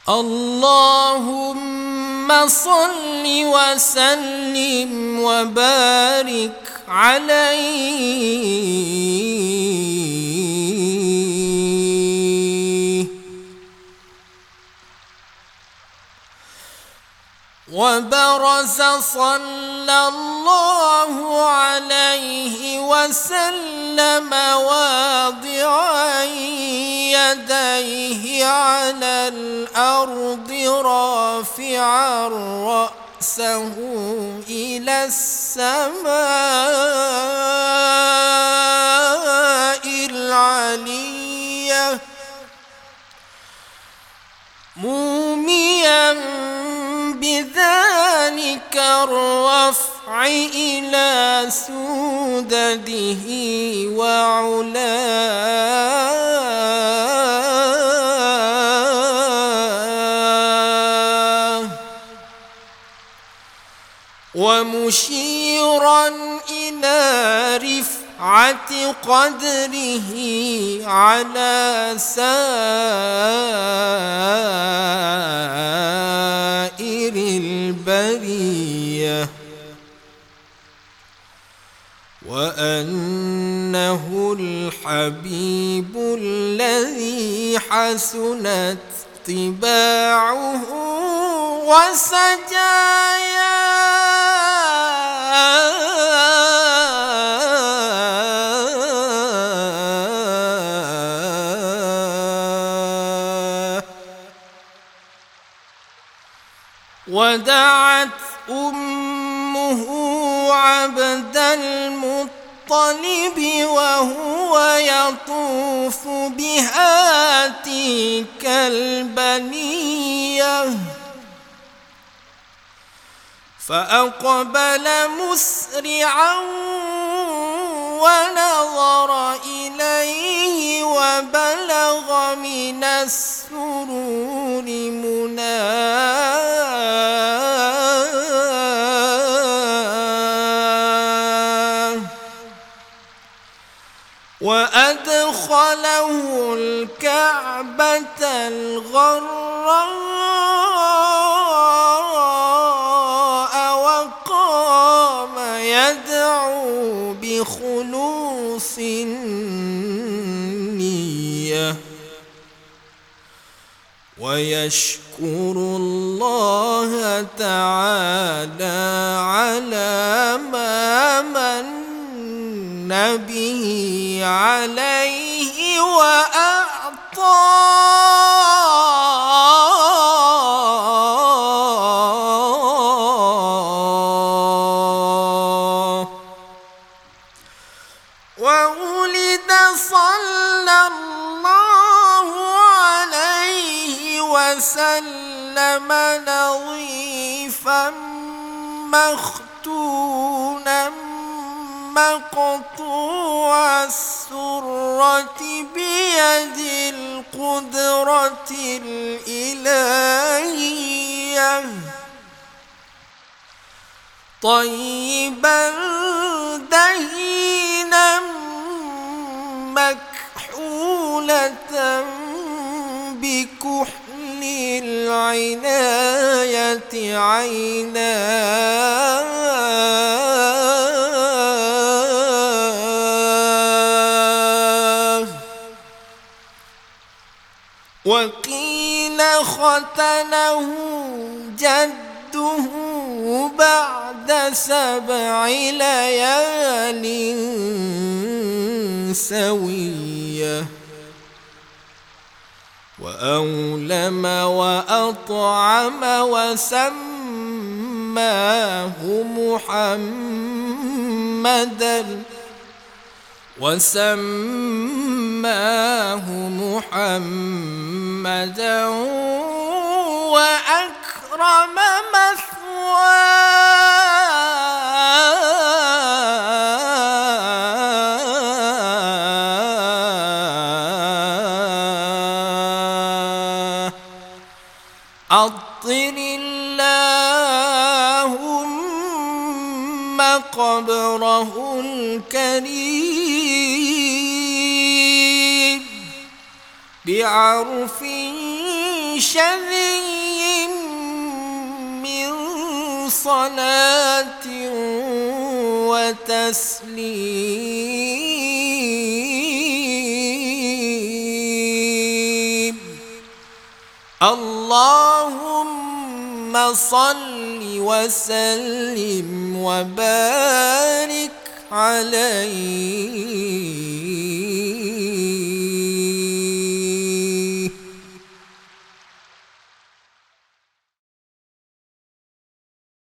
اللهم صل وسلم وبارك عليه. وبرز صلى الله عليه وسلم واضعا يديه على الأرض رافعا رأسه إلى السماء العلية موميا بذلك الرفع إلى سودده وعلاه ومشيرا إلى رفعة قدره على سائر البرية وأنه الحبيب الذي حسنت طباعه وسجاياه. ودعت أمه عبد المطلب وهو يطوف بها تلك البنية فأقبل مسرعا ونظر إليه وبلغ من السرور مناه وأدخله الكعبة الغراء وقام يدعو بخلوص النية ويشكر الله تعالى على ما من به عليه وأعطاه. وولد صلى الله عليه وسلم نظيفا مختونا مقطوع السرة بيد القدرة الإلهية طيبا دهينا مكحولة بكحل العناية عيناه. وقيل ختنه جده بعد 7 ليال سوية وأولم وأطعم وسماه محمدا وأكرم مثواه. عطر اللهم قبره الكريم بعرف شذي من صلاة وتسليم اللهم صل وسلم وبارك عليه